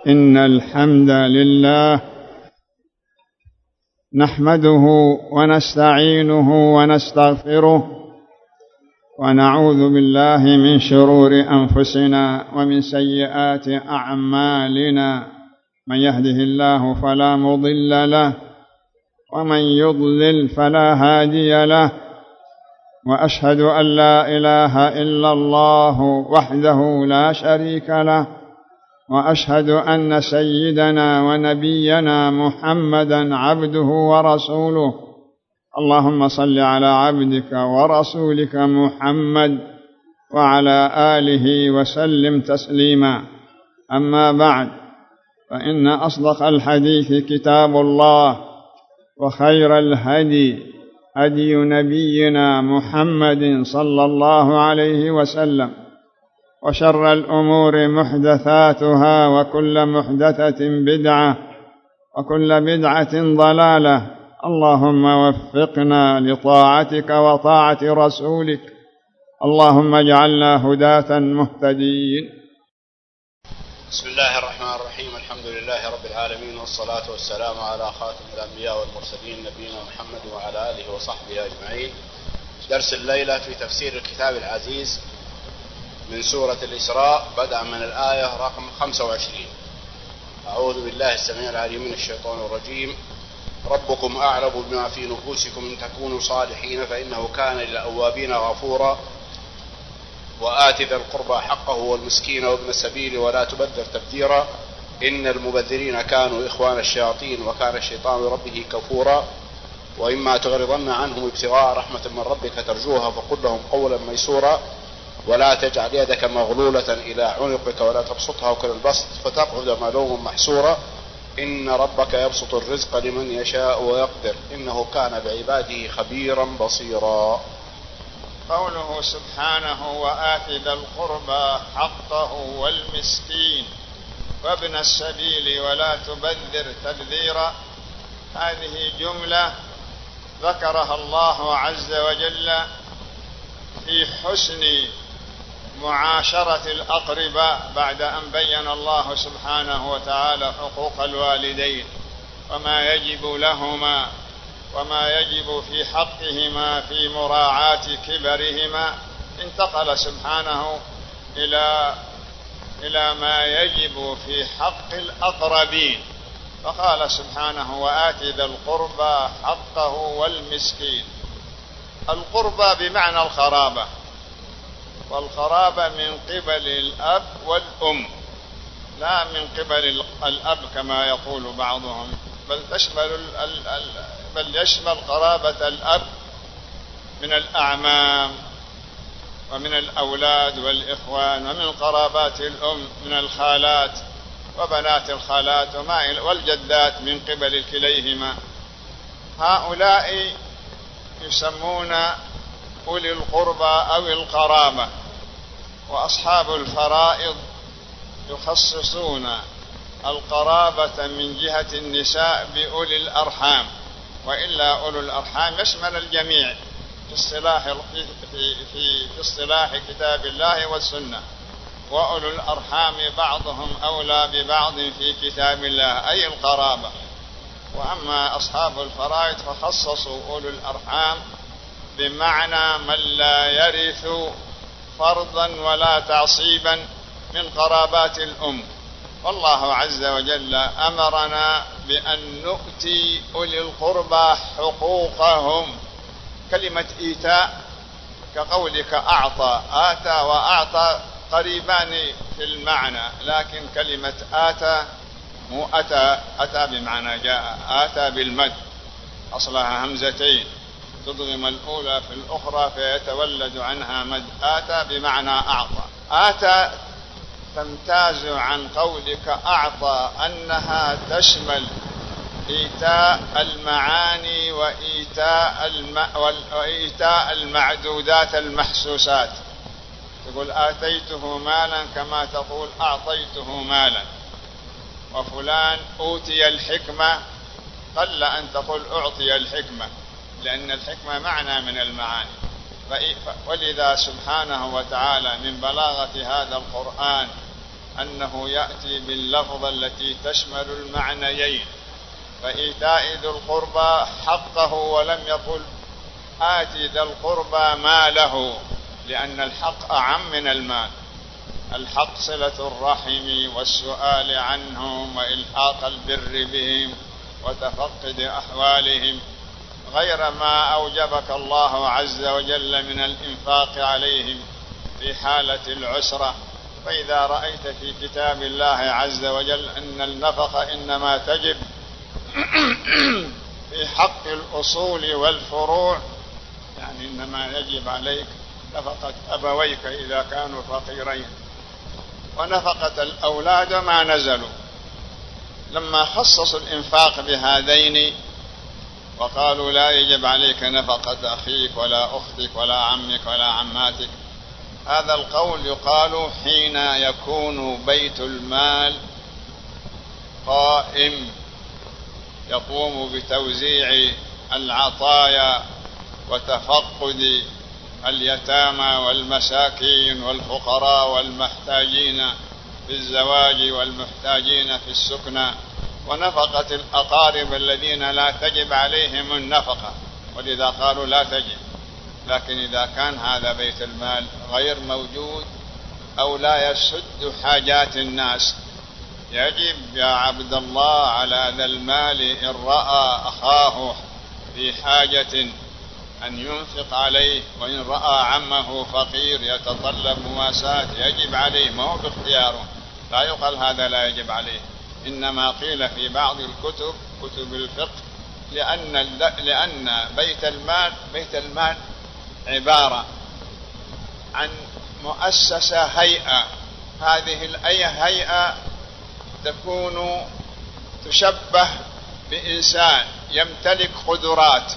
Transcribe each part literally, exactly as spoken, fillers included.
إن الحمد لله نحمده ونستعينه ونستغفره ونعوذ بالله من شرور أنفسنا ومن سيئات أعمالنا، من يهده الله فلا مضل له ومن يضلل فلا هادي له، وأشهد أن لا إله إلا الله وحده لا شريك له، وأشهد أن سيدنا ونبينا محمدا عبده ورسوله. اللهم صل على عبدك ورسولك محمد وعلى آله وسلم تسليما. أما بعد، فإن أصدق الحديث كتاب الله، وخير الهدي هدي نبينا محمد صلى الله عليه وسلم، وشر الأمور محدثاتها، وكل محدثة بدعة، وكل بدعة ضلالة. اللهم وفقنا لطاعتك وطاعة رسولك، اللهم اجعلنا هداة مهتدين. بسم الله الرحمن الرحيم. الحمد لله رب العالمين، والصلاة والسلام على خاتم الأنبياء والمرسلين نبينا محمد وعلى آله وصحبه أجمعين. درس الليلة في تفسير الكتاب العزيز من سورة الإسراء، بدءا من الآية رقم خمسة وعشرين. أعوذ بالله السميع العليم من الشيطان الرجيم. ربكم أعلم بما في نفوسكم إن تكونوا صالحين فإنه كان للأوابين غفورا، وآت ذا القربى حقه والمسكين وابن السبيل ولا تبذر تبذيرا، إن المبذرين كانوا إخوان الشياطين وكان الشيطان لربه كفورا. وإما تغرضن عنهم ابتغاء رحمة من ربك ترجوها فقل لهم قولا ميسورا، ولا تجعل يدك مغلولة إلى عنقك ولا تبسطها كل البسط فتقعد ملوما محسورا، إن ربك يبسط الرزق لمن يشاء ويقدر إنه كان بعباده خبيرا بصيرا. قوله سبحانه: وآت ذا القربى حقه والمسكين وابن السبيل ولا تبذر تبذيرا، هذه جملة ذكرها الله عز وجل في حسن معاشرة الأقرباء، بعد أن بين الله سبحانه وتعالى حقوق الوالدين وما يجب لهما وما يجب في حقهما في مراعاة كبرهما. انتقل سبحانه إلى إلى ما يجب في حق الأقربين، فقال سبحانه: وآت ذا القربى حقه والمسكين. القربى بمعنى القرابة، والقرابة من قبل الأب والأم، لا من قبل الأب كما يقول بعضهم، بل تشمل ال ال بل يشمل قرابة الأب من الأعمام ومن الأولاد والإخوان، ومن قرابات الأم من الخالات وبنات الخالات وما والجدات من قبل الكليهما. هؤلاء يسمون أولي القربى أو القرابة. وأصحاب الفرائض يخصصون القرابة من جهة النساء بأولي الأرحام، وإلا أولو الأرحام يشمل الجميع في اصطلاح في في في اصطلاح كتاب الله والسنة. وأولو الأرحام بعضهم أولى ببعض في كتاب الله، أي القرابة. وأما أصحاب الفرائض فخصصوا أولو الأرحام بمعنى من لا يرث فرضا ولا تعصيبا من قرابات الأم. والله عز وجل أمرنا بأن نؤتي أولي القربى حقوقهم. كلمة إيتاء كقولك أعطى، آتى وأعطى قريبان في المعنى، لكن كلمة آتى مو أتى، أتى بمعنى جاء، آتى بالمد، أصلها همزتين تضغم الأولى في الأخرى فيتولد عنها مد. آتى بمعنى أعطى. آتى تمتاز عن قولك أعطى أنها تشمل إيتاء المعاني وإيتاء, الم... وإيتاء المعدودات المحسوسات. تقول آتيته مالا كما تقول أعطيته مالا. وفلان أوتي الحكمة قل أن تقول أعطي الحكمة، لأن الحكمة معنى من المعاني. ولذا سبحانه وتعالى من بلاغة هذا القرآن أنه يأتي باللفظة التي تشمل المعنيين، فإيتاء ذي القربى حقه، ولم يقل آتي ذا القربى ماله، لأن الحق أعم من المال. الحق صلة الرحم والسؤال عنهم وإلحاق البر بهم وتفقد أحوالهم، غير ما أوجبك الله عز وجل من الإنفاق عليهم في حالة العسرة. فإذا رأيت في كتاب الله عز وجل أن النفقة إنما تجب في حق الأصول والفروع، يعني إنما يجب عليك نفقة أبويك إذا كانوا فقيرين، ونفقة الأولاد ما نزلوا. لما خصصوا الإنفاق بهذين وقالوا لا يجب عليك نفقة أخيك ولا أختك ولا عمك ولا عماتك، هذا القول يقال حين يكون بيت المال قائم يقوم بتوزيع العطايا وتفقد اليتامى والمساكين والفقراء والمحتاجين في الزواج والمحتاجين في السكنى، ونفقة الأقارب الذين لا تجب عليهم النفقة، ولذا قالوا لا تجب. لكن إذا كان هذا بيت المال غير موجود أو لا يسد حاجات الناس، يجب يا عبد الله على ذا المال إن رأى أخاه في حاجة أن ينفق عليه، وإن رأى عمه فقير يتطلب مواساة يجب عليه، ما هو باختياره. لا يقال هذا لا يجب عليه، إنما قيل في بعض الكتب كتب الفقه لأن لأن بيت المال بيت المال عبارة عن مؤسسة هيئة، هذه الهيئة تكون تشبه بإنسان يمتلك قدرات.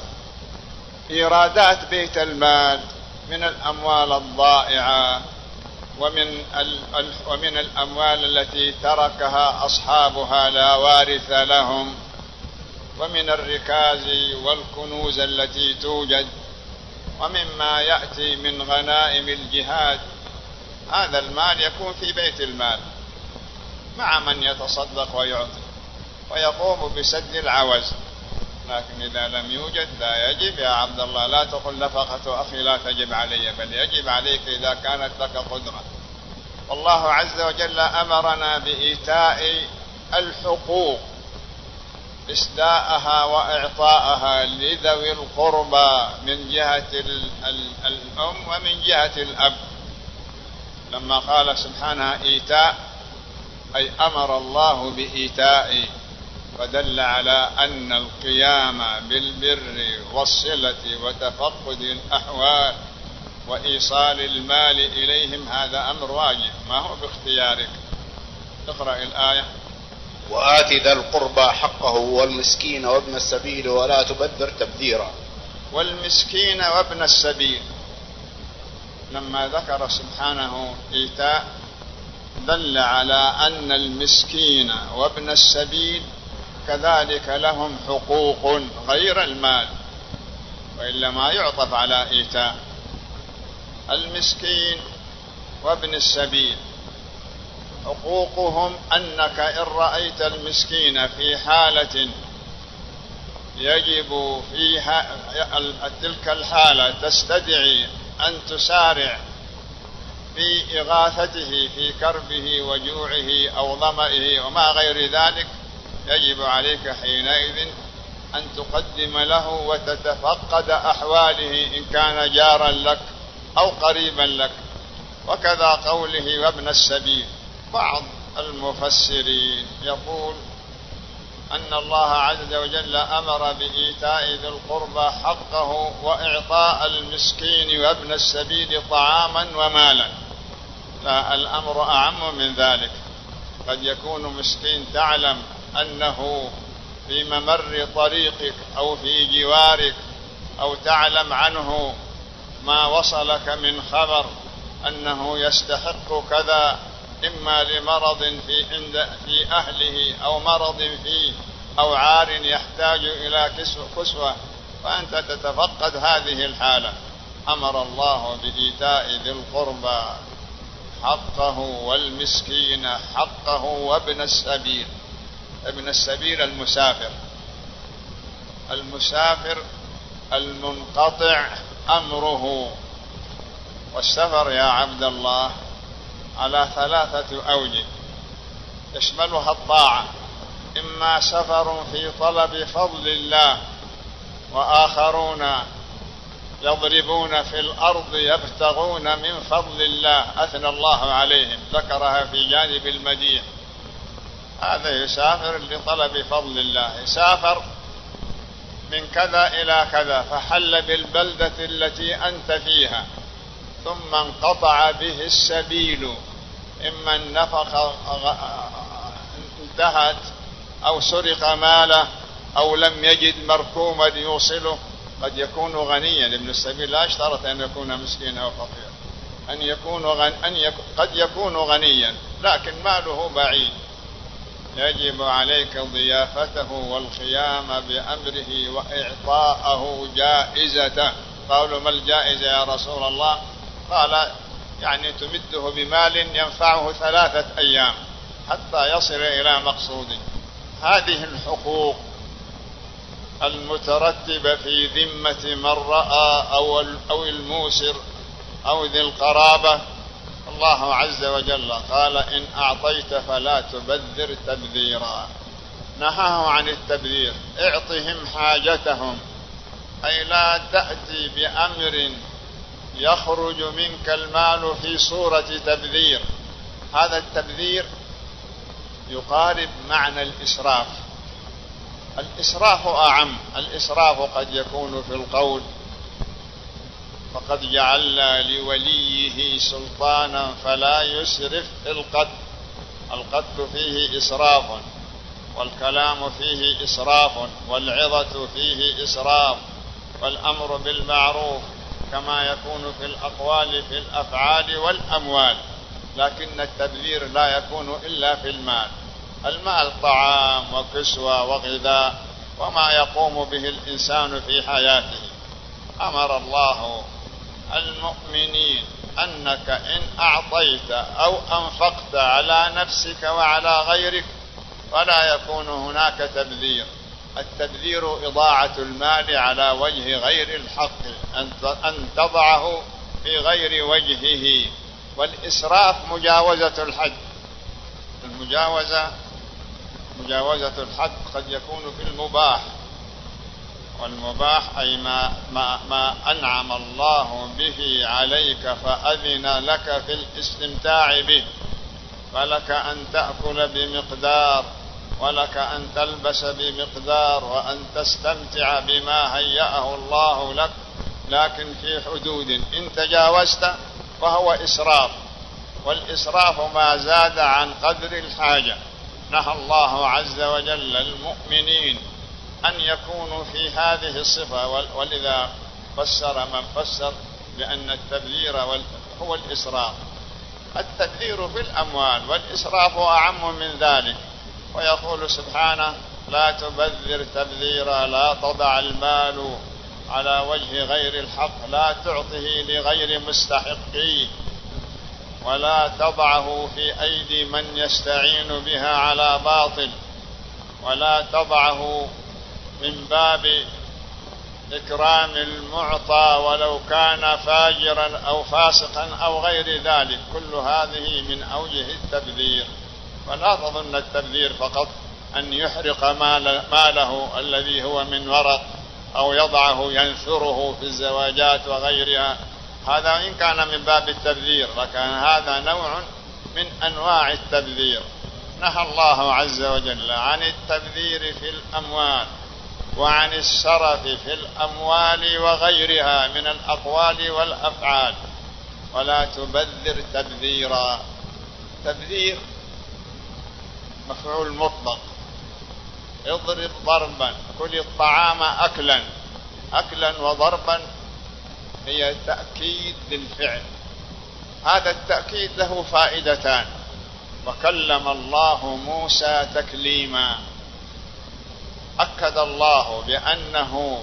إيرادات بيت المال من الأموال الضائعة ومن ومن الأموال التي تركها أصحابها لا وارث لهم، ومن الركاز والكنوز التي توجد، ومما يأتي من غنائم الجهاد. هذا المال يكون في بيت المال مع من يتصدق ويعطي ويقوم بسد العوز. لكن إذا لم يوجد لا يجب يا عبد الله. لا تقل نفقة أخي لا تجب علي، بل يجب عليك إذا كانت لك قدرة. والله عز وجل أمرنا بإيتاء الحقوق، إسداءها وإعطاءها لذوي القربى من جهة الأم ومن جهة الأب. لما قال سبحانه إيتاء أي أمر الله بإيتاء، فدل على أن القيام بالبر والصلة وتفقد الأحوال وإيصال المال إليهم هذا أمر واجب، ما هو باختيارك. اقرأ الآية. وآت ذا القربى حقه والمسكين وابن السبيل ولا تبذر تبذيرا. والمسكين وابن السبيل، لما ذكر سبحانه إيتاء دل على أن المسكين وابن السبيل كذلك لهم حقوق غير المال، وإلا ما يعطف على إيتاء. المسكين وابن السبيل حقوقهم أنك إن رأيت المسكين في حالة يجب فيها تلك الحالة تستدعي أن تسارع في إغاثته في كربه وجوعه أو ظمئه وما غير ذلك، يجب عليك حينئذ أن تقدم له وتتفقد أحواله إن كان جارا لك أو قريبا لك. وكذا قوله وابن السبيل، بعض المفسرين يقول أن الله عز وجل أمر بإيتاء ذي القربى حقه وإعطاء المسكين وابن السبيل طعاما ومالا. لا، الأمر أعم من ذلك. قد يكون مسكين تعلم أنه في ممر طريقك أو في جوارك أو تعلم عنه ما وصلك من خبر أنه يستحق كذا، إما لمرض في عند في أهله أو مرض فيه أو عار يحتاج إلى كسوة، فأنت تتفقد هذه الحالة. أمر الله بإيتاء ذي القربى حقه والمسكين حقه وابن السبيل. ابن السبيل المسافر، المسافر المنقطع أمره. والسفر يا عبد الله على ثلاثة أوجه يشملها الطاعة، إما سفر في طلب فضل الله، وآخرون يضربون في الأرض يبتغون من فضل الله أثنى الله عليهم، ذكرها في جانب المديح. هذا يسافر لطلب فضل الله، يسافر من كذا إلى كذا فحل بالبلدة التي أنت فيها، ثم انقطع به السبيل، إما النفقة انتهت أو سرق ماله أو لم يجد مركوما يوصله. قد يكون غنيا، ابن السبيل لا يشترط أن يكون مسكين أو فقير، أن يكون غن... أن يك... قد يكون غنيا لكن ماله بعيد، يجب عليك ضيافته والقيام بأمره وإعطاءه جائزته. قالوا ما الجائزة يا رسول الله؟ قال يعني تمده بمال ينفعه ثلاثة أيام حتى يصل إلى مقصوده. هذه الحقوق المترتبة في ذمة من رأى أو أو الموسر أو ذي القرابة، الله عز وجل قال إن أعطيت فلا تبذر تبذيرا، نهاه عن التبذير. اعطهم حاجتهم، أي لا تأتي بأمر يخرج منك المال في صورة تبذير. هذا التبذير يقارب معنى الإسراف. الإسراف أعم، الإسراف قد يكون في القول، فقد جعلنا لوليه سلطانا فلا يسرف في القتل. القتل فيه إسراف، والكلام فيه إسراف، والعظة فيه إسراف، والأمر بالمعروف كما يكون في الأقوال في الأفعال والأموال. لكن التبذير لا يكون إلا في المال. المال طعام وكسوة وغذاء وما يقوم به الإنسان في حياته. أمر الله المؤمنين أنك إن أعطيت أو أنفقت على نفسك وعلى غيرك فلا يكون هناك تبذير. التبذير إضاعة المال على وجه غير الحق، أن تضعه في غير وجهه. والإسراف مجاوزة الحد. المجاوزة مجاوزة الحد قد يكون في المباح، والمباح أي ما, ما, ما أنعم الله به عليك فأذن لك في الاستمتاع به، فلك أن تأكل بمقدار، ولك أن تلبس بمقدار، وأن تستمتع بما هيأه الله لك، لكن في حدود. إن تجاوزت فهو إسراف، والإسراف ما زاد عن قدر الحاجة. نهى الله عز وجل المؤمنين أن يكونوا في هذه الصفة، ولذا فسر من فسر بأن التبذير هو الإسراف. التبذير في الأموال، والإسراف أعم من ذلك. ويقول سبحانه لا تبذر تبذيرا، لا تضع المال على وجه غير الحق، لا تعطه لغير مستحقيه، ولا تضعه في أيدي من يستعين بها على باطل، ولا تضعه من باب إكرام المعطى ولو كان فاجرا أو فاسقا أو غير ذلك. كل هذه من أوجه التبذير. ولا تظن التبذير فقط أن يحرق مال ماله الذي هو من ورق، أو يضعه ينثره في الزواجات وغيرها. هذا إن كان من باب التبذير، لكن هذا نوع من أنواع التبذير. نهى الله عز وجل عن التبذير في الأموال، وعن السرف في الأموال وغيرها من الأقوال والأفعال. ولا تبذر تبذيرا. تبذير مفعول مطلق. اضرب ضربا، كل الطعام أكلا. أكلا وضربا هي تأكيد للفعل. هذا التأكيد له فائدتان. وكلم الله موسى تكليما. أكد الله بأنه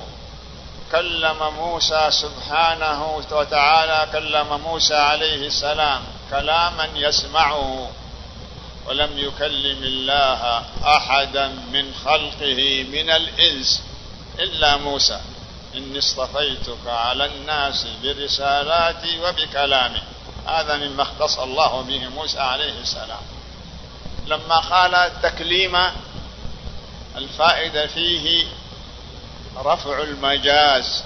كلم موسى سبحانه وتعالى، كلم موسى عليه السلام كلاما يسمعه، ولم يكلم الله أحدا من خلقه من الإنس إلا موسى، إني اصطفيتك على الناس برسالاتي وبكلامي. هذا مما اختص الله به موسى عليه السلام. لما قال تكليم، الفائدة فيه رفع المجاز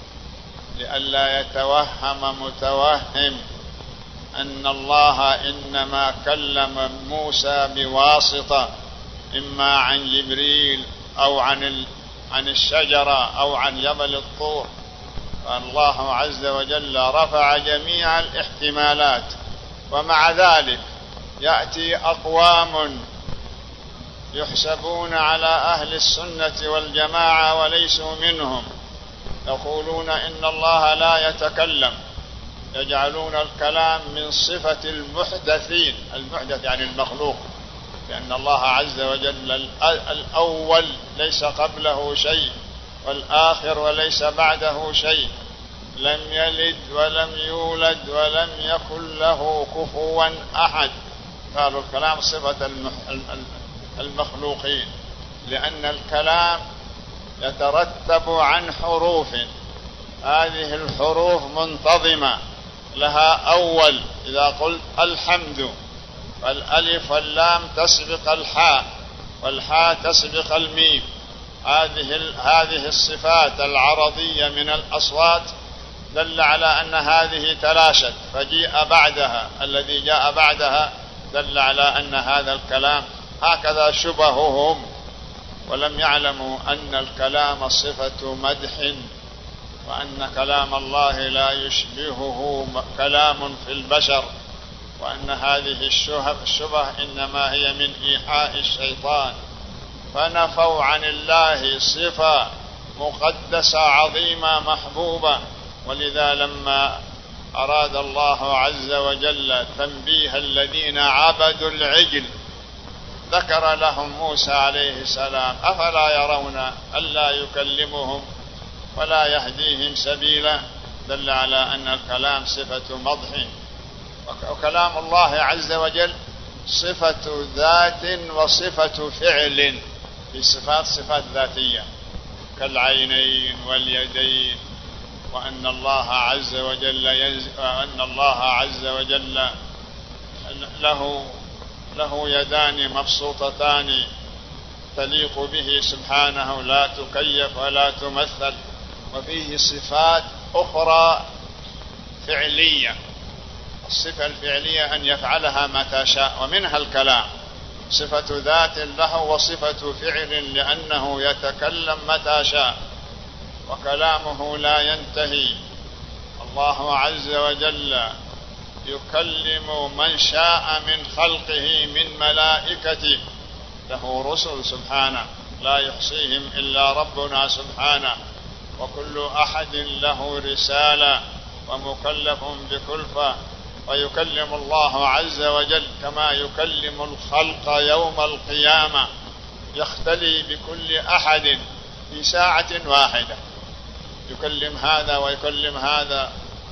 لئلا يتوهم متوهم أن الله إنما كلم موسى بواسطة، إما عن جبريل أو عن عن الشجرة أو عن جبل الطور. فالله عز وجل رفع جميع الاحتمالات. ومع ذلك يأتي أقوام يحسبون على أهل السنة والجماعة وليسوا منهم، يقولون إن الله لا يتكلم، يجعلون الكلام من صفة المحدثين. المحدث يعني المخلوق، لأن الله عز وجل الأول ليس قبله شيء، والآخر وليس بعده شيء، لم يلد ولم يولد ولم يكن له كفوا أحد. قالوا الكلام صفة المخلوقين، لأن الكلام يترتب عن حروف، هذه الحروف منتظمة لها أول. إذا قلت الحمد، فالألف واللام تسبق الحاء، والحاء تسبق الميم. هذه هذه الصفات العرضية من الأصوات دل على أن هذه تلاشت، فجيء بعدها الذي جاء بعدها دل على أن هذا الكلام هكذا شبههم، ولم يعلموا أن الكلام صفة مدح، وأن كلام الله لا يشبهه كلام في البشر، وأن هذه الشبه إنما هي من إيحاء الشيطان. فنفوا عن الله صفة مقدسة عظيمة محبوبة. ولذا لما أراد الله عز وجل تنبيه الذين عبدوا العجل ذكر لهم موسى عليه السلام: أفلا يرون ألا يكلمهم ولا يهديهم سبيلا. دل على أن الكلام صفة مدح، وكلام الله عز وجل صفة ذات وصفة فعل. في صفات صفات ذاتية كالعينين واليدين، وأن الله عز وجل يز... وأن الله عز وجل له له يدان مبسوطتان تليق به سبحانه، لا تكيف ولا تمثل. وفيه صفات أخرى فعلية، الصفة الفعلية أن يفعلها متى شاء، ومنها الكلام صفة ذات له وصفة فعل، لأنه يتكلم متى شاء وكلامه لا ينتهي. الله عز وجل يكلم من شاء من خلقه من ملائكته، له رسل سبحانه لا يحصيهم إلا ربنا سبحانه، وكل أحد له رسالة ومكلف بكلفة. ويكلم الله عز وجل كما يكلم الخلق يوم القيامة، يختلي بكل أحد في ساعة واحدة، يكلم هذا ويكلم هذا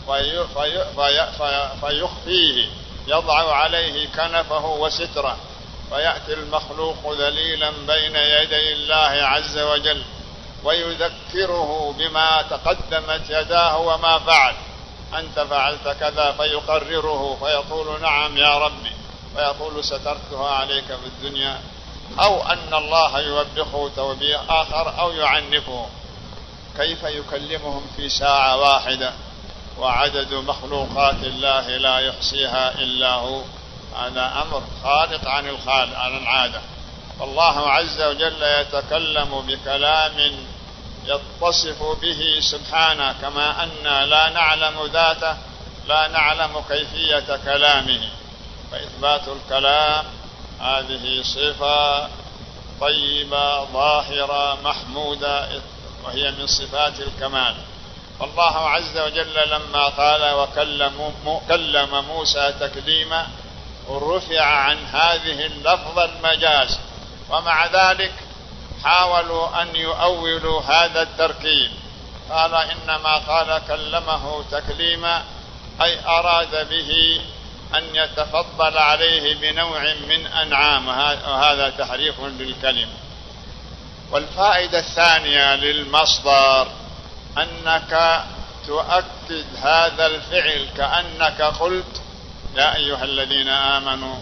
فيخفيه، يضع عليه كنفه وستره، ويأتي المخلوق ذليلا بين يدي الله عز وجل ويذكره بما تقدمت يداه وما فعل. أنت فعلت كذا، فيقرره فيقول نعم يا ربي، فيقول سترتها عليك في الدنيا. أو أن الله يوبخه توبيخ آخر أو يعنفه. كيف يكلمهم في ساعة واحدة وعدد مخلوقات الله لا يحصيها إلا هو؟ هذا أمر خارق عن الخالق عن العادة. فالله عز وجل يتكلم بكلام يتصف به سبحانه، كما أن لا نعلم ذاته لا نعلم كيفية كلامه. فإثبات الكلام هذه صفة طيبة ظاهرة محمودة، وهي من صفات الكمال. فالله عز وجل لما قال وكلم كلم موسى تكليما رفع عن هذه اللفظ المجاز، ومع ذلك حاولوا أن يؤولوا هذا التركيب. قال إنما قال كلمه تكليما، أي أراد به أن يتفضل عليه بنوع من أنعام، وهذا تحريف للكلمة. والفائدة الثانية للمصدر أنك تؤكد هذا الفعل كأنك قلت يا أيها الذين آمنوا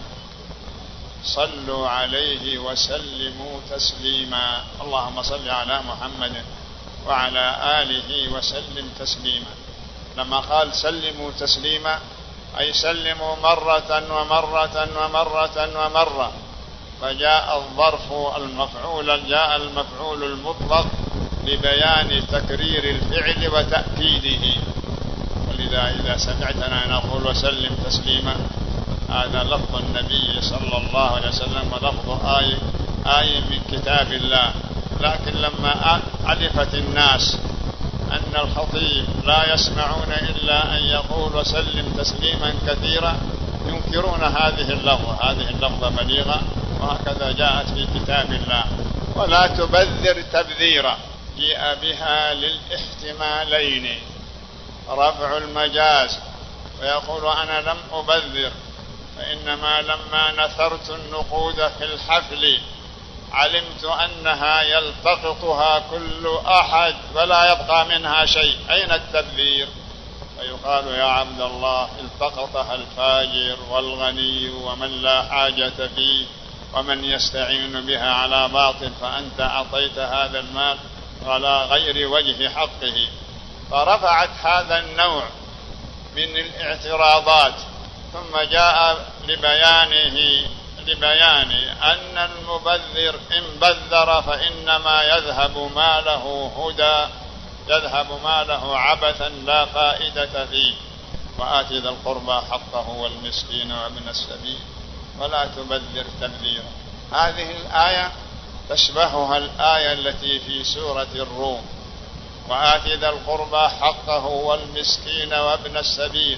صلوا عليه وسلموا تسليما، اللهم صل على محمد وعلى آله وسلم تسليما. لما قال سلموا تسليما أي سلموا مرة ومرة ومرة ومرة، فجاء الظرف المفعول جاء المفعول المطلق لبيان تكرير الفعل وتأكيده. ولذا إذا سمعتنا نقول وسلم تسليما هذا لفظ النبي صلى الله عليه وسلم ولفظ آية آية من كتاب الله. لكن لما علفت الناس أن الخطيب لا يسمعون إلا أن يقول وسلم تسليما كثيرا ينكرون هذه اللفظة. هذه اللفظة بليغة وهكذا جاءت في كتاب الله. ولا تبذر تبذيرا جاء بها للاحتمالين، رفع المجاز ويقول أنا لم أبذر، فإنما لما نثرت النقود في الحفل علمت أنها يلتقطها كل أحد ولا يبقى منها شيء، أين التبذير؟ فيقال يا عبد الله التقطها الفاجر والغني ومن لا حاجة فيه ومن يستعين بها على باطل، فأنت أعطيت هذا المال على غير وجه حقه. فرفعت هذا النوع من الاعتراضات، ثم جاء لبيانه لبيان أن المبذر إن بذر فإنما يذهب ماله هدى يذهب ماله عبثا لا فائدة فيه، وآت ذا القربى حقه والمسكين وابن السبيل ولا تبذر تبذيرا. هذه الآية تشبهها الآية التي في سورة الروم، وآت ذا القربى حقه والمسكين وابن السبيل.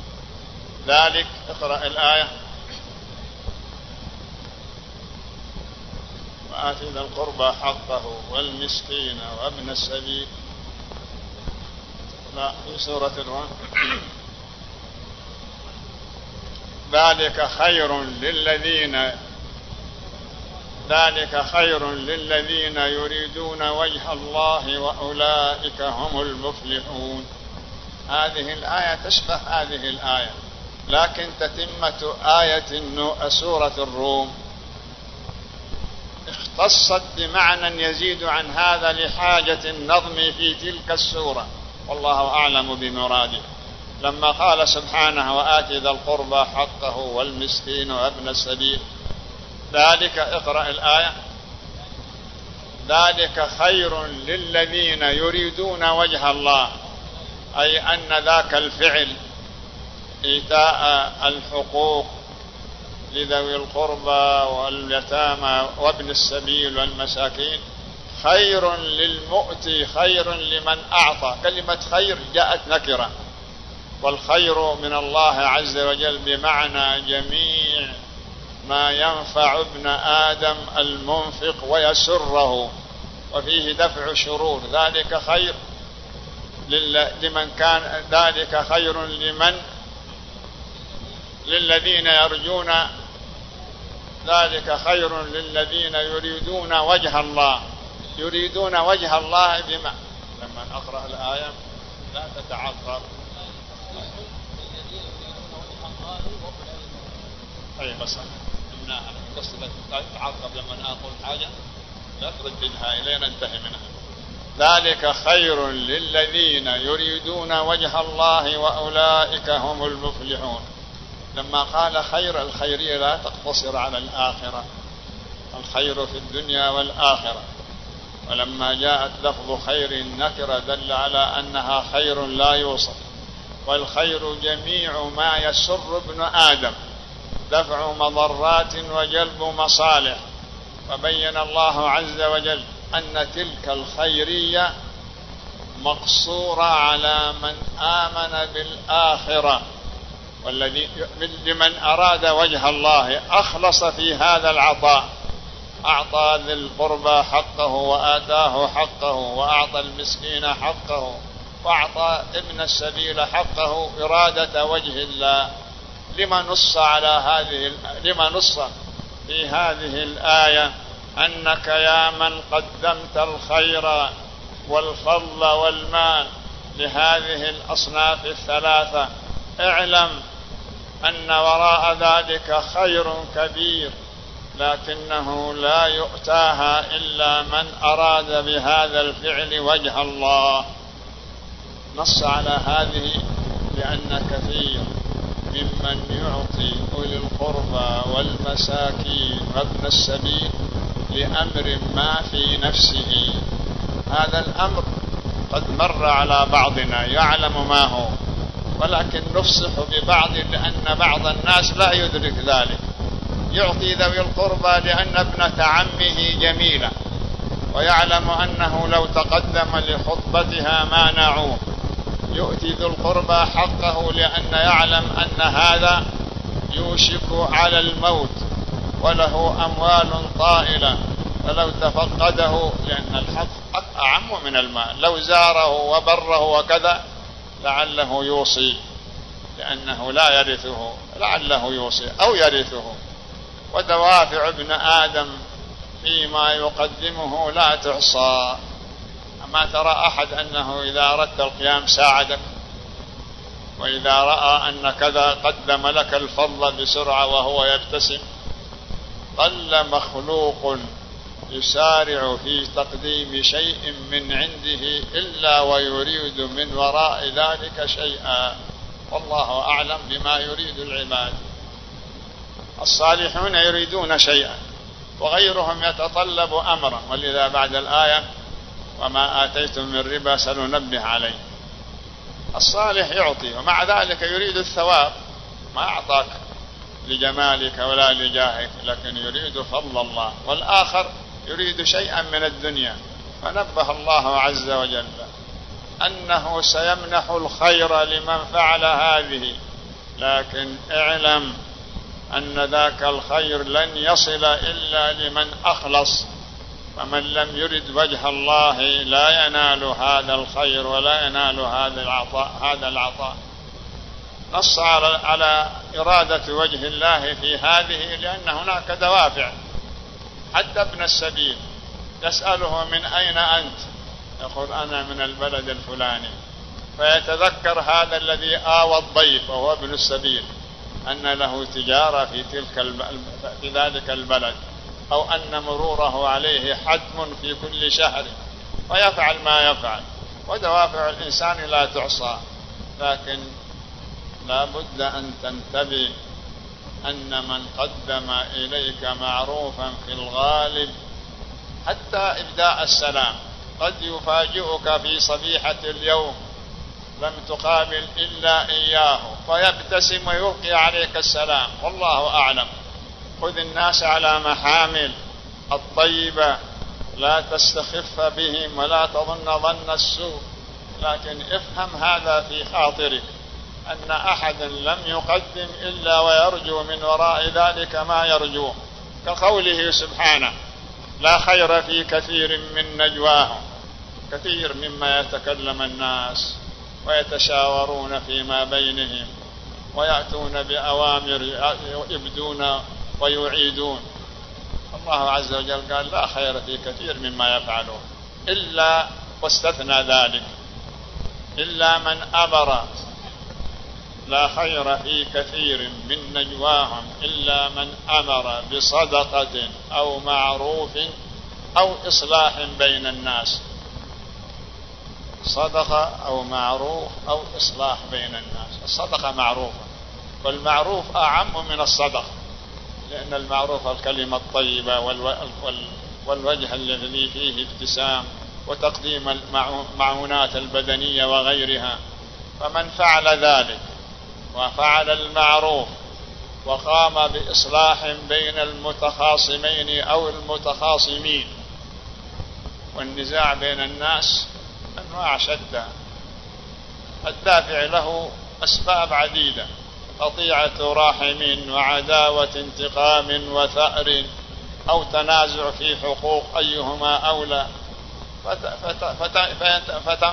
ذلك اقرأ الآية. وآت ذا القربى حقه والمسكين وابن السبيل، لا في سورة الروم. ذلك خير للذين ذلك خير للذين يريدون وجه الله وأولئك هم المفلحون. هذه الآية تشبه هذه الآية، لكن تتمة آية سورة الروم اختصت بمعنى يزيد عن هذا لحاجة النظم في تلك السورة، والله أعلم بمراده. لما قال سبحانه وآت ذا القربى حقه والمسكين وابن السبيل، ذلك اقرأ الآية. ذلك خير للذين يريدون وجه الله، أي أن ذاك الفعل إيتاء الحقوق لذوي القربى واليتامى وابن السبيل والمساكين خير للمؤتي خير لمن أعطى. كلمة خير جاءت نكرة، والخير من الله عز وجل بمعنى جميع ما ينفع ابن آدم المنفق ويسره وفيه دفع شرور. ذلك خير لمن كان ذلك خير لمن للذين يرجون ذلك خير للذين يريدون وجه الله. يريدون وجه الله بما لما أقرأ الآية لا تتعقب. أي بس إنها قصة تتعقب لما أقول حاجة لا ترددها إلينا ننتهي منها. ذلك خير للذين يريدون وجه الله وأولئك هم المفلحون. لما قال خير، الخيرية لا تقتصر على الآخرة، الخير في الدنيا والآخرة. ولما جاءت لفظ خير نكرة دل على أنها خير لا يوصف. والخير جميع ما يسر ابن آدم، دفع مضرات وجلب مصالح. فبين الله عز وجل أن تلك الخيرية مقصورة على من آمن بالآخرة، والذي لمن أراد وجه الله أخلص في هذا العطاء، أعطى ذي القربى حقه وآتاه حقه، وأعطى المسكين حقه، وأعطى ابن السبيل حقه إرادة وجه الله. لما نص على هذه لما نص في هذه الآية أنك يا من قدمت الخير والفضل والمال لهذه الأصناف الثلاثة اعلم أن وراء ذلك خير كبير، لكنه لا يؤتاها إلا من أراد بهذا الفعل وجه الله. نص على هذه لأن كثير ممن يعطي أولي القربى والمساكين وابن السبيل لأمر ما في نفسه، هذا الأمر قد مر على بعضنا يعلم ما هو، ولكن نفصح ببعض لأن بعض الناس لا يدرك ذلك. يعطي ذوي القربى لأن ابنة عمه جميلة ويعلم أنه لو تقدم لخطبتها مانعوه. يؤتي ذو القربى حقه لأن يعلم أن هذا يوشك على الموت وله أموال طائلة، فلو تفقده، لأن الحق أعم من المال، لو زاره وبره وكذا لعله يوصي، لأنه لا يرثه، لعله يوصي أو يرثه. ودوافع ابن آدم فيما يقدمه لا تحصى. أما ترى أحد أنه إذا أردت القيام ساعدك، وإذا رأى أن كذا قدم لك الفضل بسرعة وهو يبتسم. قل مخلوق يسارع في تقديم شيء من عنده إلا ويريد من وراء ذلك شيئا، والله أعلم بما يريد العباد. الصالحون يريدون شيئا وغيرهم يتطلب أمرا، ولذا بعد الآية وما آتيتم من ربا سننبه عليه. الصالح يعطي ومع ذلك يريد الثواب، ما أعطاك لجمالك ولا لجاهك، لكن يريد فضل الله. والآخر يريد شيئا من الدنيا، فنبه الله عز وجل أنه سيمنح الخير لمن فعل هذه، لكن اعلم أن ذاك الخير لن يصل إلا لمن أخلص، فمن لم يرد وجه الله لا ينال هذا الخير ولا ينال هذا العطاء هذا العطاء. نص على إرادة وجه الله في هذه لأن هناك دوافع. حتى ابن السبيل يسأله من أين أنت؟ يقول أنا من البلد الفلاني، فيتذكر هذا الذي آوى الضيف وهو ابن السبيل أن له تجارة في تلك في ذلك البلد، أو أن مروره عليه حتم في كل شهر، ويفعل ما يفعل. ودوافع الإنسان لا تحصى، لكن لا بد أن تنتبه أن من قدم إليك معروفا في الغالب حتى إبداء السلام قد يفاجئك في صبيحة اليوم لم تقابل إلا إياه فيبتسم ويلقي عليك السلام، والله أعلم. خذ الناس على محامل الطيبة، لا تستخف بهم ولا تظن ظن السوء، لكن افهم هذا في خاطرك أن أحدا لم يقدم إلا ويرجو من وراء ذلك ما يرجوه، كقوله سبحانه: لا خير في كثير من نجواهم. كثير مما يتكلم الناس ويتشاورون فيما بينهم ويأتون بأوامر يبدون ويعيدون. الله عز وجل قال: لا خير في كثير مما يفعلون، إلا واستثنى ذلك إلا من أمر. لا خير في كثير من نجواهم إلا من أمر بصدقة أو معروف أو إصلاح بين الناس. صدقة أو معروف أو إصلاح بين الناس. الصدقة معروفة، والمعروف أعم من الصدقة، لأن المعروف الكلمة الطيبة والوجه الذي فيه ابتسام وتقديم المعونات البدنية وغيرها. فمن فعل ذلك وفعل المعروف وقام بإصلاح بين المتخاصمين أو المتخاصمين، والنزاع بين الناس أنواع شتى، الدافع له أسباب عديدة: قطيعة رحم وعداوة انتقام وثأر، أو تنازع في حقوق أيهما أولى،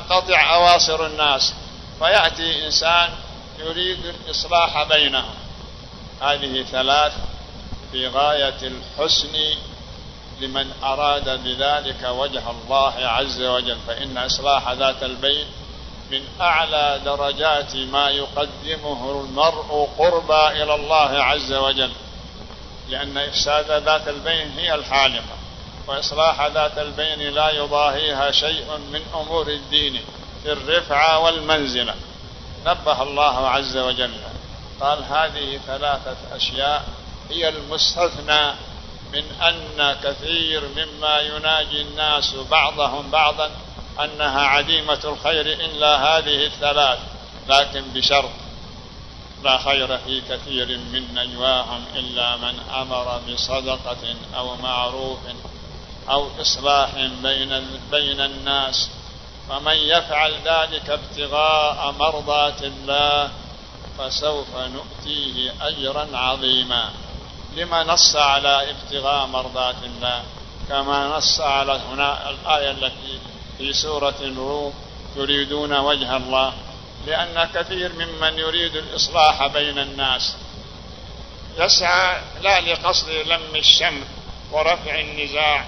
فتنقطع أواصر الناس، فيأتي إنسان يريد الإصلاح بينهم هذه ثلاث في غاية الحسن لمن أراد بذلك وجه الله عز وجل، فإن إصلاح ذات البين من أعلى درجات ما يقدمه المرء قربا إلى الله عز وجل، لأن إفساد ذات البين هي الحالقة، وإصلاح ذات البين لا يضاهيها شيء من أمور الدين في الرفعة والمنزلة. نبه الله عز وجل قال هذه ثلاثة أشياء هي المستثنى من أن كثير مما يناجي الناس بعضهم بعضا أنها عديمة الخير إلا هذه الثلاث، لكن بشرط: لا خير في كثير من نجواهم إلا من أمر بصدقة أو معروف أو إصلاح بين بين الناس، ومن يفعل ذلك ابتغاء مرضات الله فسوف نؤتيه أجرا عظيما. لما نص على ابتغاء مرضات الله كما نص على هنا الآية التي في سورة الروم يريدون وجه الله؟ لأن كثير ممن يريد الإصلاح بين الناس يسعى لا لقصد لم الشمل ورفع النزاع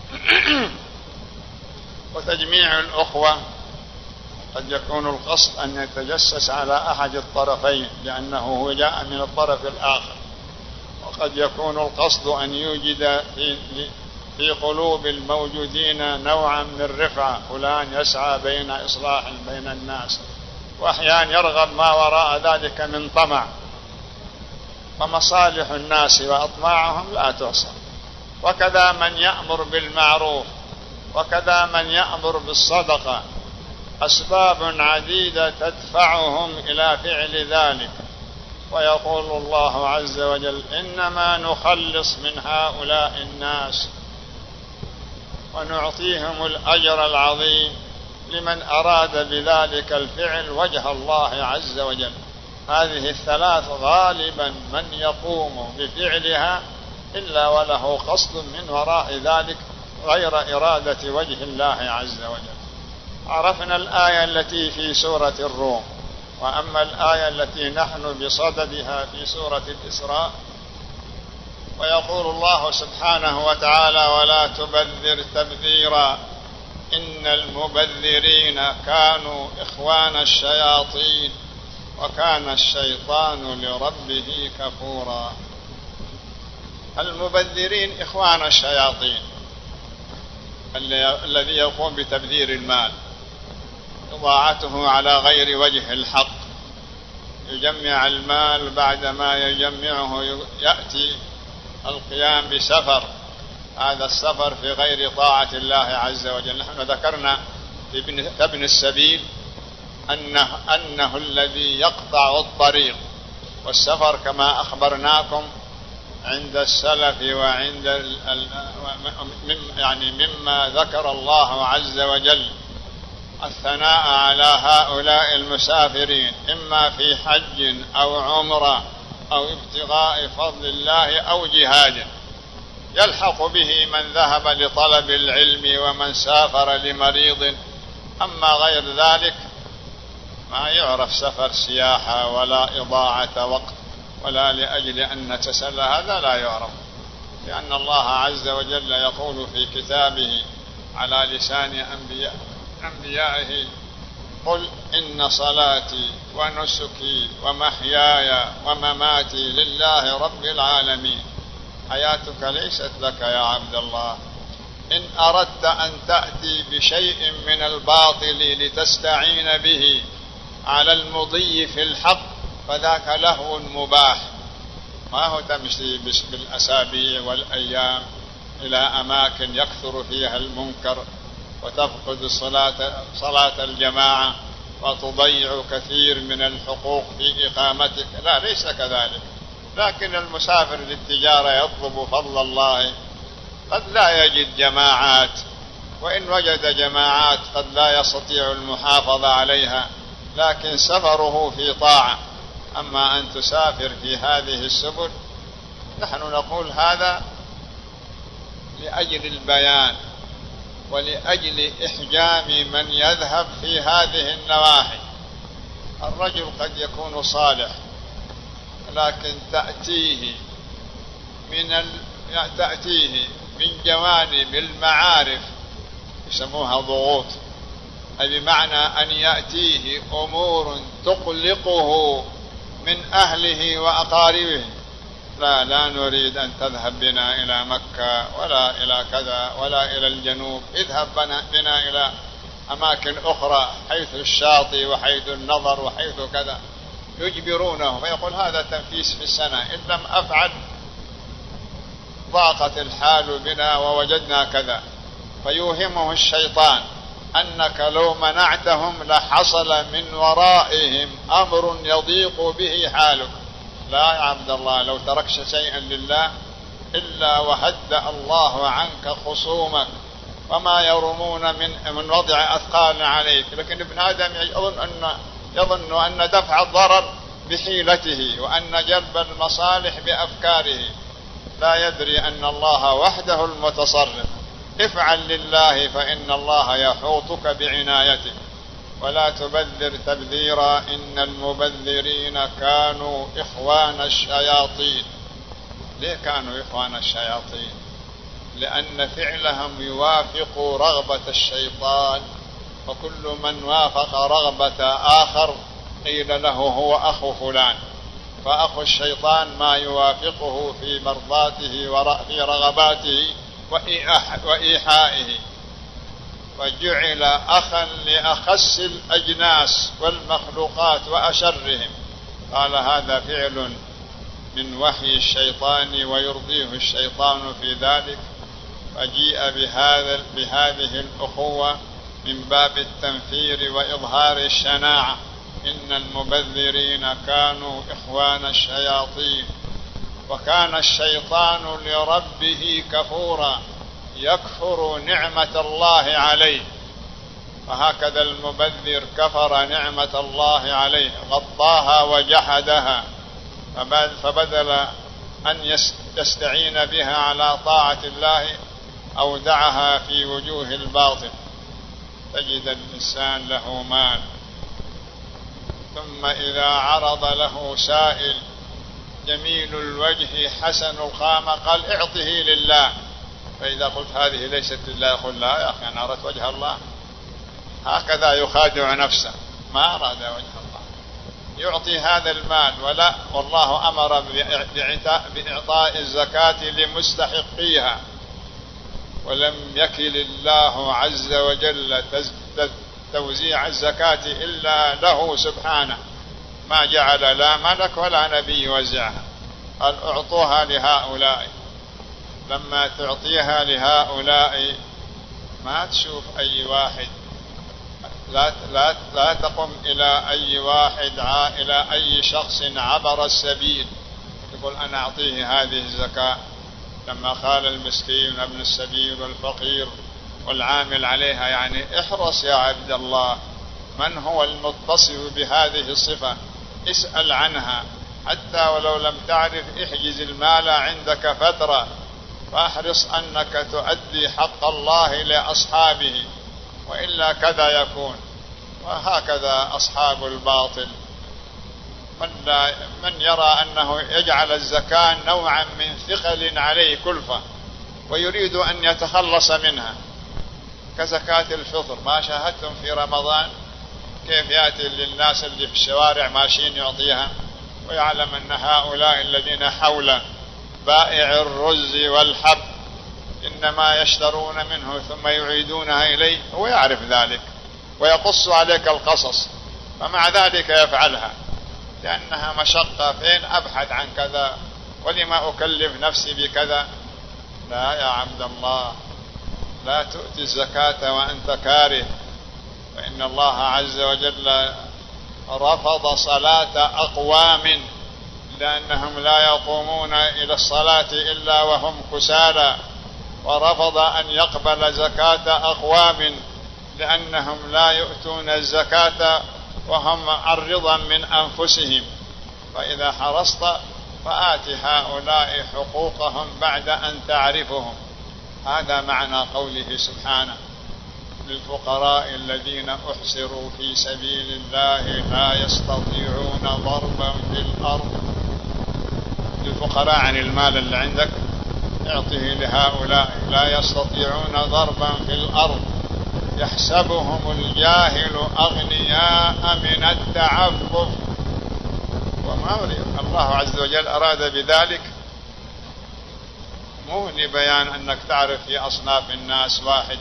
وتجميع الأخوة، قد يكون القصد أن يتجسس على أحد الطرفين لأنه هو جاء من الطرف الآخر، وقد يكون القصد أن يوجد في, في قلوب الموجودين نوعا من الرفعة، فلان يسعى بين إصلاح بين الناس، وأحيانا يرغب ما وراء ذلك من طمع، فمصالح الناس وأطماعهم لا تحصى. وكذا من يأمر بالمعروف، وكذا من يأمر بالصدقة، أسباب عديدة تدفعهم إلى فعل ذلك. ويقول الله عز وجل إنما نخلص من هؤلاء الناس ونعطيهم الأجر العظيم لمن أراد بذلك الفعل وجه الله عز وجل. هذه الثلاث غالبا من يقوم بفعلها إلا وله قصد من وراء ذلك غير إرادة وجه الله عز وجل. عرفنا الآية التي في سورة الروم، وأما الآية التي نحن بصددها في سورة الإسراء، ويقول الله سبحانه وتعالى ولا تبذر تبذيرا إن المبذرين كانوا إخوان الشياطين وكان الشيطان لربه كفورا. المبذرين إخوان الشياطين، الذي يقوم بتبذير المال، إضاعته على غير وجه الحق، يجمع المال بعدما يجمعه يأتي القيام بسفر، هذا السفر في غير طاعة الله عز وجل. نحن ذكرنا في ابن السبيل أنه, أنه الذي يقطع الطريق، والسفر كما أخبرناكم عند السلف وعند ال يعني مما ذكر الله عز وجل الثناء على هؤلاء المسافرين، إما في حج أو عمرة أو ابتغاء فضل الله أو جهاد، يلحق به من ذهب لطلب العلم ومن سافر لمريض. أما غير ذلك ما يعرف سفر سياحة ولا إضاعة وقت ولا لأجل أن نتسلى، هذا لا يعرف، لأن الله عز وجل يقول في كتابه على لسان أنبياء أنبيائه قل إن صلاتي ونسكي ومحياي ومماتي لله رب العالمين. حياتك ليست لك يا عبد الله، إن أردت أن تأتي بشيء من الباطل لتستعين به على المضي في الحق فذاك لهو مباح، ما هو تمشي بالأسابيع والأيام إلى أماكن يكثر فيها المنكر وتفقد صلاة, صلاة الجماعة وتضيع كثير من الحقوق في إقامتك. لا، ليس كذلك. لكن المسافر للتجارة يطلب فضل الله قد لا يجد جماعات، وإن وجد جماعات قد لا يستطيع المحافظة عليها، لكن سفره في طاعة. أما أن تسافر في هذه السبل، نحن نقول هذا لأجل البيان ولأجل إحجام من يذهب في هذه النواحي. الرجل قد يكون صالح، لكن تأتيه من ال... تأتيه من جوانب المعارف يسموها ضغوط، أي بمعنى أن يأتيه أمور تقلقه من أهله وأقاربه. لا لا نريد أن تذهب بنا إلى مكة ولا إلى كذا ولا إلى الجنوب، اذهب بنا إلى أماكن أخرى حيث الشاطئ وحيث النظر وحيث كذا، يجبرونه، فيقول هذا تنفيس في السنة، إن لم أفعل ضاقت الحال بنا ووجدنا كذا. فيوهمه الشيطان أنك لو منعتهم لحصل من ورائهم أمر يضيق به حالك. لا يا عبد الله، لو تركت شيئا لله إلا وهدأ الله عنك خصومك وما يرمون من من وضع أثقال عليك. لكن ابن آدم يظن أن يظن أن دفع الضرر بحيلته وأن جلب المصالح بأفكاره، لا يدري أن الله وحده المتصرف. افعل لله فإن الله يحوطك بعنايته، ولا تبذر تبذيرا إن المبذرين كانوا إخوان الشياطين. ليه كانوا إخوان الشياطين؟ لأن فعلهم يوافق رغبة الشيطان، وكل من وافق رغبة آخر قيل له هو أخو فلان، فأخو الشيطان ما يوافقه في مرضاته وفي رغباته وإيحائه، وجعل أخا لأخس الأجناس والمخلوقات وأشرهم. قال هذا فعل من وحي الشيطان ويرضيه الشيطان في ذلك، فجيء بهذا بهذه الأخوة من باب التنفير وإظهار الشناعة. إن المبذرين كانوا إخوان الشياطين، وكان الشيطان لربه كفورا، يكفر نعمة الله عليه. فهكذا المبذر كفر نعمة الله عليه، غطاها وجحدها، فبدل أن يستعين بها على طاعة الله أودعها في وجوه الباطل. تجد الإنسان له مال، ثم إذا عرض له سائل جميل الوجه حسن الخامة قال اعطه لله، فإذا قلت هذه ليست لله يقول لا يا أخي أنا أردت وجه الله. هكذا يخادع نفسه، ما أراد وجه الله، يعطي هذا المال. ولا والله أمر بإعطاء الزكاة لمستحقيها، ولم يكل الله عز وجل توزيع الزكاة إلا له سبحانه، ما جعل لا ملك ولا نبي يوزعها، قال اعطوها لهؤلاء. لما تعطيها لهؤلاء ما تشوف أي واحد، لا, لا, لا تقم إلى أي واحد إلى أي شخص عبر السبيل يقول أنا أعطيه هذه الزكاة. لما قال المسكين ابن السبيل والفقير والعامل عليها، يعني احرص يا عبد الله من هو المتصف بهذه الصفة، اسأل عنها، حتى ولو لم تعرف احجز المال عندك فترة، فاحرص أنك تؤدي حق الله لأصحابه، وإلا كذا يكون. وهكذا أصحاب الباطل، من, لا من يرى أنه يجعل الزكاة نوعا من ثقل عليه كلفة ويريد أن يتخلص منها، كزكاة الفطر. ما شاهدتم في رمضان كيف يأتي للناس اللي في الشوارع ماشيين يعطيها، ويعلم أن هؤلاء الذين حوله بائع الرز والحب إنما يشترون منه ثم يعيدونها إليه، هو يعرف ذلك ويقص عليك القصص، فمع ذلك يفعلها لأنها مشقة. فين أبحث عن كذا ولما أكلف نفسي بكذا؟ لا يا عبد الله، لا تؤتي الزكاة وأنت كاره، فإن الله عز وجل رفض صلاة أقوام لأنهم لا يقومون إلى الصلاة إلا وهم كسالى، ورفض أن يقبل زكاة أقوام لأنهم لا يؤتون الزكاة وهم عرضا من أنفسهم. فإذا حرصت فآت هؤلاء حقوقهم بعد أن تعرفهم. هذا معنى قوله سبحانه للفقراء الذين أحصروا في سبيل الله لا يستطيعون ضربا في الأرض للفقراء عن المال اللي عندك، اعطه لهؤلاء لا يستطيعون ضربا في الأرض يحسبهم الجاهل أغنياء من التعفف. وما الله عز وجل أراد بذلك مو لبيان أنك تعرف في أصناف الناس واحد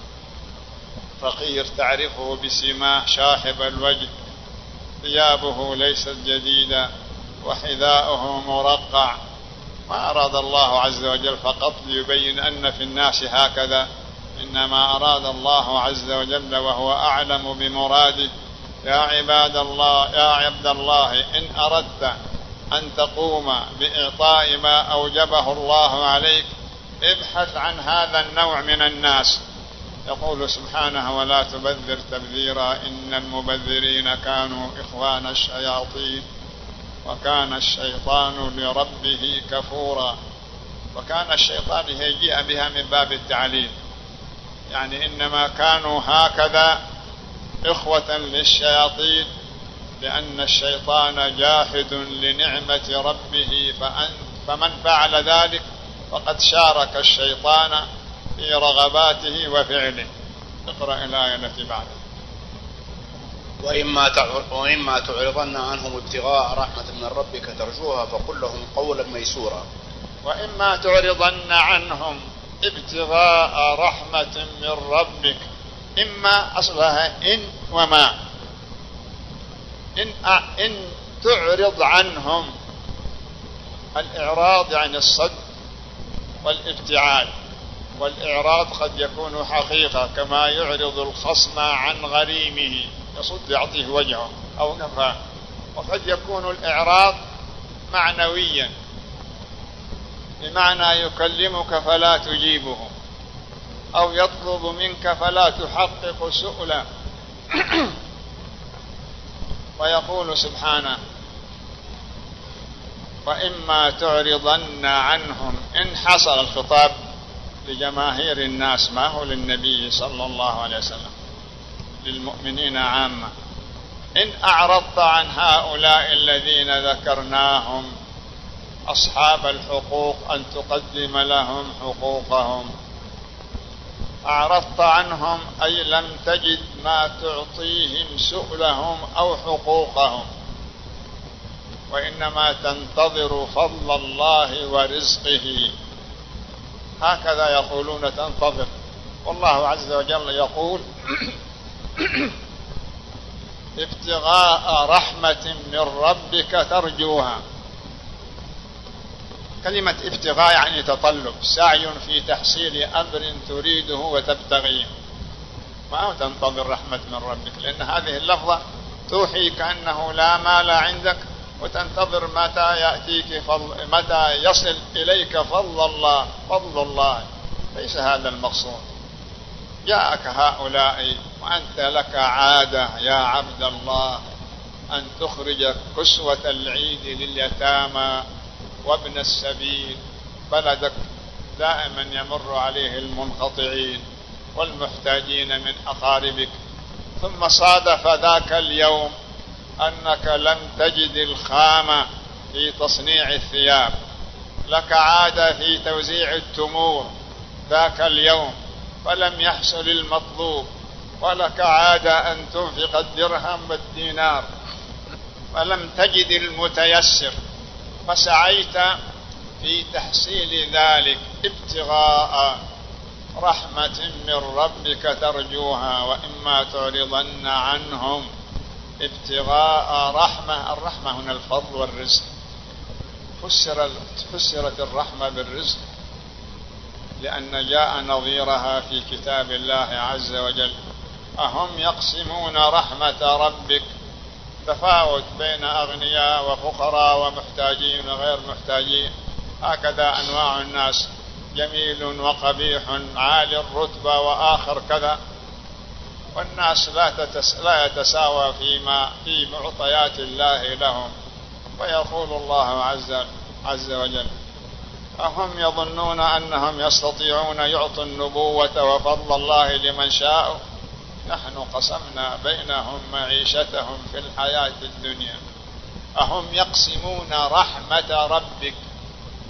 فقير تعرفه بسماه شاحب الوجه، ثيابه ليست جديدة وحذاؤه مرقع. ما أراد الله عز وجل فقط ليبين أن في الناس هكذا، إنما أراد الله عز وجل وهو أعلم بمراده: يا عباد الله يا عبد الله إن أردت أن تقوم بإعطاء ما أوجبه الله عليك ابحث عن هذا النوع من الناس. يقول سبحانه: ولا تبذر تبذيرا إن المبذرين كانوا إخوان الشياطين وكان الشيطان لربه كفورا. وكان الشيطان يجيء بها من باب التعليل، يعني إنما كانوا هكذا إخوة للشياطين لأن الشيطان جاحد لنعمة ربه، فمن فعل ذلك فقد شارك الشيطان في رغباته وفعله. اقرأ الآية التي بعدها. وإما تعرضن عنهم ابتغاء رحمة من ربك ترجوها فقل لهم قولا ميسورا. وإما تعرضن عنهم ابتغاء رحمة من ربك، إما أصلها إن وما. إن, إن تعرض عنهم، الإعراض عن الصد والابتعاد، والإعراض قد يكون حقيقة كما يعرض الخصم عن غريمه يصد يعطيه وجهه أو كفاه، وقد يكون الإعراض معنويا بمعنى يكلمك فلا تجيبه أو يطلب منك فلا تحقق سؤلا. ويقول سبحانه: وإما تعرضن عنهم. إن حصل الخطاب لجماهير الناس، ما هو للنبي صلى الله عليه وسلم، للمؤمنين عامة. إن أعرضت عن هؤلاء الذين ذكرناهم أصحاب الحقوق أن تقدم لهم حقوقهم. أعرضت عنهم أي لم تجد ما تعطيهم سؤلهم أو حقوقهم، وإنما تنتظر فضل الله ورزقه. هكذا يقولون تنتظر، والله عز وجل يقول: ابتغاء رحمة من ربك ترجوها. كلمة ابتغاء يعني تطلب، سعي في تحصيل أمر تريده وتبتغيه، ما هو تنتظر رحمة من ربك، لأن هذه اللفظة توحي كأنه لا مال عندك وتنتظر متى يأتيك فضل، متى يصل إليك فضل الله. فضل الله ليس هذا المقصود. جاءك هؤلاء وأنت لك عادة يا عبد الله أن تخرج كسوة العيد لليتامى وابن السبيل. بلدك دائما يمر عليه المنقطعين والمحتاجين من أقاربك، ثم صادف ذاك اليوم أنك لم تجد الخامة في تصنيع الثياب، لك عادة في توزيع التمور ذاك اليوم فلم يحصل المطلوب، ولك عادة أن تنفق الدرهم والدينار فلم تجد المتيسر، فسعيت في تحصيل ذلك ابتغاء رحمة من ربك ترجوها. وإما تعرضن عنهم ابتغاء رحمة. الرحمة هنا الفضل والرزق. فسر فسرت الرحمة بالرزق لأن جاء نظيرها في كتاب الله عز وجل: أهم يقسمون رحمة ربك. تفاوت بين أغنياء وفقراء ومحتاجين وغير محتاجين، هكذا أنواع الناس، جميل وقبيح، عالي الرتبة وآخر كذا، والناس لا, تتس... لا يتساوى فيما في معطيات الله لهم. ويقول الله عز, عز وجل: أهم يظنون أنهم يستطيعون يعطوا النبوة وفضل الله لمن شاء نحن قسمنا بينهم معيشتهم في الحياة الدنيا. أهم يقسمون رحمة ربك.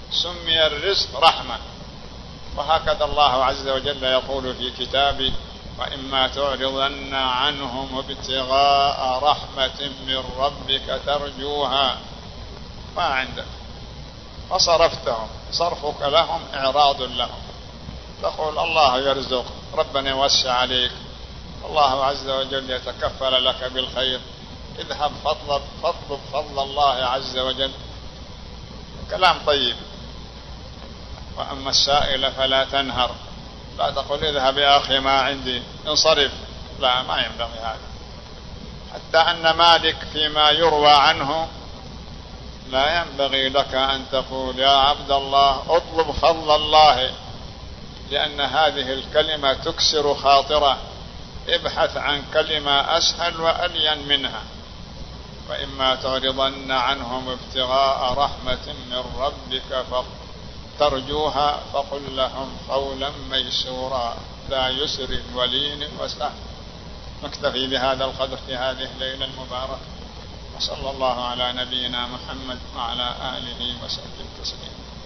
سمي الرزق رحمة. وهكذا الله عز وجل يقول في كتابه: وإما تعرضن عنهم ابتغاء رحمة من ربك ترجوها ما عندك، فصرفتهم، صرفك لهم إعراض لهم، تقول الله يرزق، ربنا يوسع عليك، الله عز وجل يتكفل لك بالخير، اذهب فاطلب فاطلب فضل الله عز وجل، كلام طيب. وأما السائل فلا تنهر، لا تقل اذهب يا أخي ما عندي، انصرف، لا، ما ينبغي هذا. حتى أن مالك فيما يروى عنه: لا ينبغي لك أن تقول يا عبد الله اطلب فضل الله، لأن هذه الكلمة تكسر خاطره، ابحث عن كلمة أسهل وألين منها. وإما تعرضن عنهم ابتغاء رحمة من ربك ترجوها فقل لهم قولا ميسورا، لا يسر ولين وسهل. نكتفي بهذا القدر في هذه الليلة المباركة، وصلى الله على نبينا محمد وعلى آله وصحبه تسليما.